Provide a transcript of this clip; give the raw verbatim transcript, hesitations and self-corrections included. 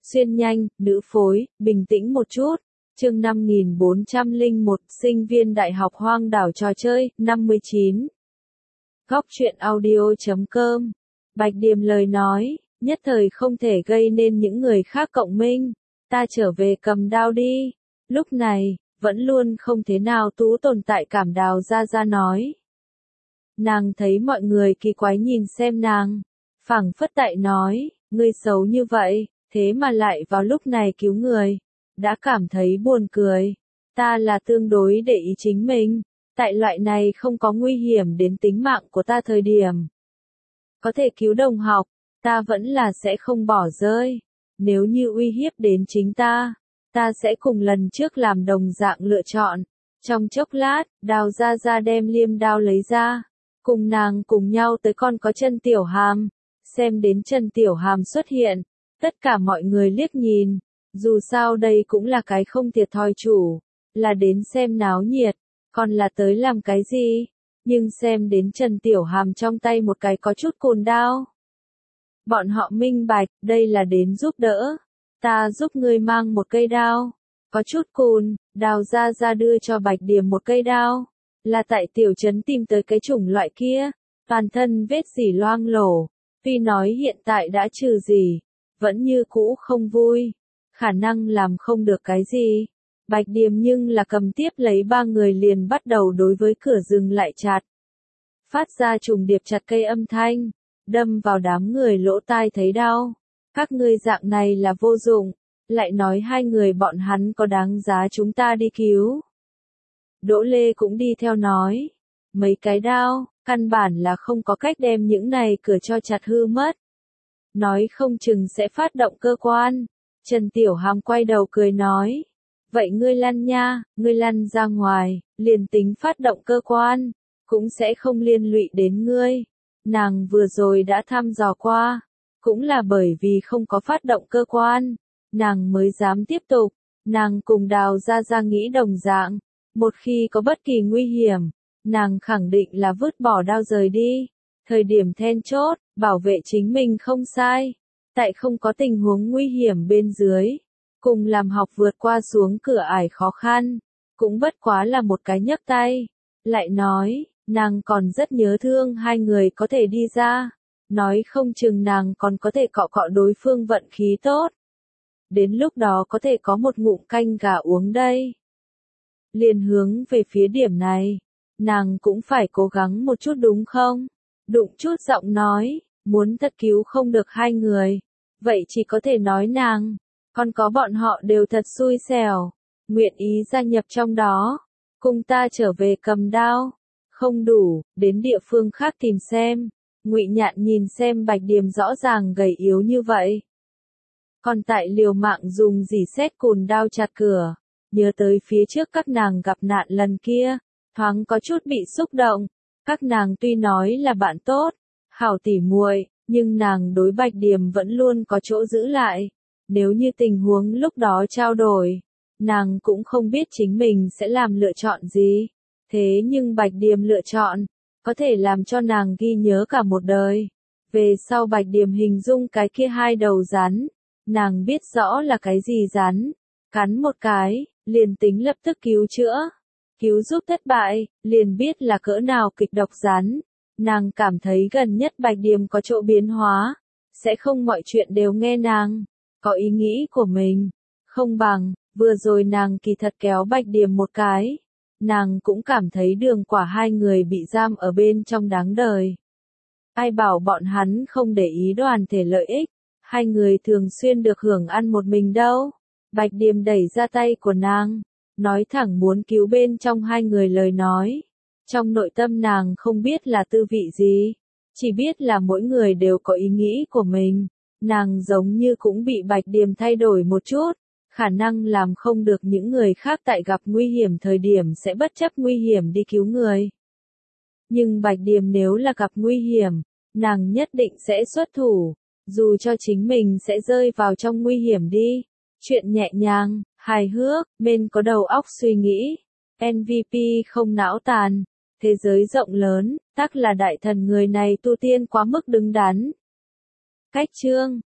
xuyên nhanh, nữ phối, bình tĩnh một chút. Chương năm nghìn bốn trăm lẻ một, sinh viên đại học hoang đảo trò chơi, năm mươi chín. Góc truyện audio chấm com. Bạch Điềm lời nói, nhất thời không thể gây nên những người khác cộng minh. Ta trở về cầm đao đi. Lúc này, vẫn luôn không thế nào tú tồn tại cảm Đào Gia Gia nói. Nàng thấy mọi người kỳ quái nhìn xem nàng. Phảng phất tại nói, ngươi xấu như vậy, thế mà lại vào lúc này cứu người. Đã cảm thấy buồn cười. Ta là tương đối để ý chính mình. Tại loại này không có nguy hiểm đến tính mạng của ta thời điểm. Có thể cứu đồng học, ta vẫn là sẽ không bỏ rơi. Nếu như uy hiếp đến chính ta, ta sẽ cùng lần trước làm đồng dạng lựa chọn. Trong chốc lát, Đào Gia Gia đem liêm đao lấy ra. Cùng nàng cùng nhau tới con có Trần Tiểu Hàm. Xem đến Trần Tiểu Hàm xuất hiện. Tất cả mọi người liếc nhìn. Dù sao đây cũng là cái không thiệt thòi chủ. Là đến xem náo nhiệt. Còn là tới làm cái gì? Nhưng xem đến Trần Tiểu Hàm trong tay một cái có chút cồn đao. Bọn họ minh bạch, đây là đến giúp đỡ. Ta giúp ngươi mang một cây đao. Có chút cồn, Đào Gia Gia đưa cho Bạch Điềm một cây đao. Là tại tiểu trấn tìm tới cái chủng loại kia. Toàn thân vết dỉ loang lổ. Tuy nói hiện tại đã trừ gì, vẫn như cũ không vui. Khả năng làm không được cái gì. Bạch Điềm nhưng là cầm tiếp lấy ba người liền bắt đầu đối với cửa rừng lại chặt. Phát ra trùng điệp chặt cây âm thanh, đâm vào đám người lỗ tai thấy đau. Các ngươi dạng này là vô dụng, lại nói hai người bọn hắn có đáng giá chúng ta đi cứu. Đỗ Lê cũng đi theo nói, mấy cái đao, căn bản là không có cách đem những này cửa cho chặt hư mất. Nói không chừng sẽ phát động cơ quan. Trần Tiểu Hàm quay đầu cười nói. Vậy ngươi lăn nha, ngươi lăn ra ngoài, liền tính phát động cơ quan, cũng sẽ không liên lụy đến ngươi. Nàng vừa rồi đã thăm dò qua, cũng là bởi vì không có phát động cơ quan, nàng mới dám tiếp tục. Nàng cùng Đào Gia Gia nghĩ đồng dạng, một khi có bất kỳ nguy hiểm, nàng khẳng định là vứt bỏ đao rời đi. Thời điểm then chốt, bảo vệ chính mình không sai, tại không có tình huống nguy hiểm bên dưới. Cùng làm học vượt qua xuống cửa ải khó khăn, cũng bất quá là một cái nhấc tay. Lại nói, nàng còn rất nhớ thương hai người có thể đi ra. Nói không chừng nàng còn có thể cọ cọ đối phương vận khí tốt. Đến lúc đó có thể có một ngụm canh gà uống đây. Liền hướng về phía điểm này, nàng cũng phải cố gắng một chút đúng không? Đụng chút giọng nói, muốn thật cứu không được hai người. Vậy chỉ có thể nói nàng. Còn có bọn họ đều thật xui xẻo, nguyện ý gia nhập trong đó, cùng ta trở về cầm đao, không đủ, đến địa phương khác tìm xem. Ngụy Nhạn nhìn xem Bạch Điềm rõ ràng gầy yếu như vậy, còn tại liều mạng dùng dỉ sét cùn đao chặt cửa, nhớ tới phía trước các nàng gặp nạn lần kia, thoáng có chút bị xúc động. Các nàng tuy nói là bạn tốt, hảo tỉ muội, nhưng nàng đối Bạch Điềm vẫn luôn có chỗ giữ lại. Nếu như tình huống lúc đó trao đổi, nàng cũng không biết chính mình sẽ làm lựa chọn gì. Thế nhưng Bạch Điềm lựa chọn, có thể làm cho nàng ghi nhớ cả một đời. Về sau Bạch Điềm hình dung cái kia hai đầu rắn, nàng biết rõ là cái gì rắn. Cắn một cái, liền tính lập tức cứu chữa. Cứu giúp thất bại, liền biết là cỡ nào kịch độc rắn. Nàng cảm thấy gần nhất Bạch Điềm có chỗ biến hóa, sẽ không mọi chuyện đều nghe nàng. Có ý nghĩ của mình, không bằng, vừa rồi nàng kỳ thật kéo Bạch Điềm một cái. Nàng cũng cảm thấy đường quả hai người bị giam ở bên trong đáng đời. Ai bảo bọn hắn không để ý đoàn thể lợi ích, hai người thường xuyên được hưởng ăn một mình đâu. Bạch Điềm đẩy ra tay của nàng, nói thẳng muốn cứu bên trong hai người lời nói. Trong nội tâm nàng không biết là tư vị gì, chỉ biết là mỗi người đều có ý nghĩ của mình. Nàng giống như cũng bị Bạch Điềm thay đổi một chút, khả năng làm không được những người khác tại gặp nguy hiểm thời điểm sẽ bất chấp nguy hiểm đi cứu người. Nhưng Bạch Điềm nếu là gặp nguy hiểm, nàng nhất định sẽ xuất thủ, dù cho chính mình sẽ rơi vào trong nguy hiểm đi. Chuyện nhẹ nhàng, hài hước, men có đầu óc suy nghĩ, em vê pê không não tàn, thế giới rộng lớn, tắc là đại thần người này tu tiên quá mức đứng đắn. Cách chương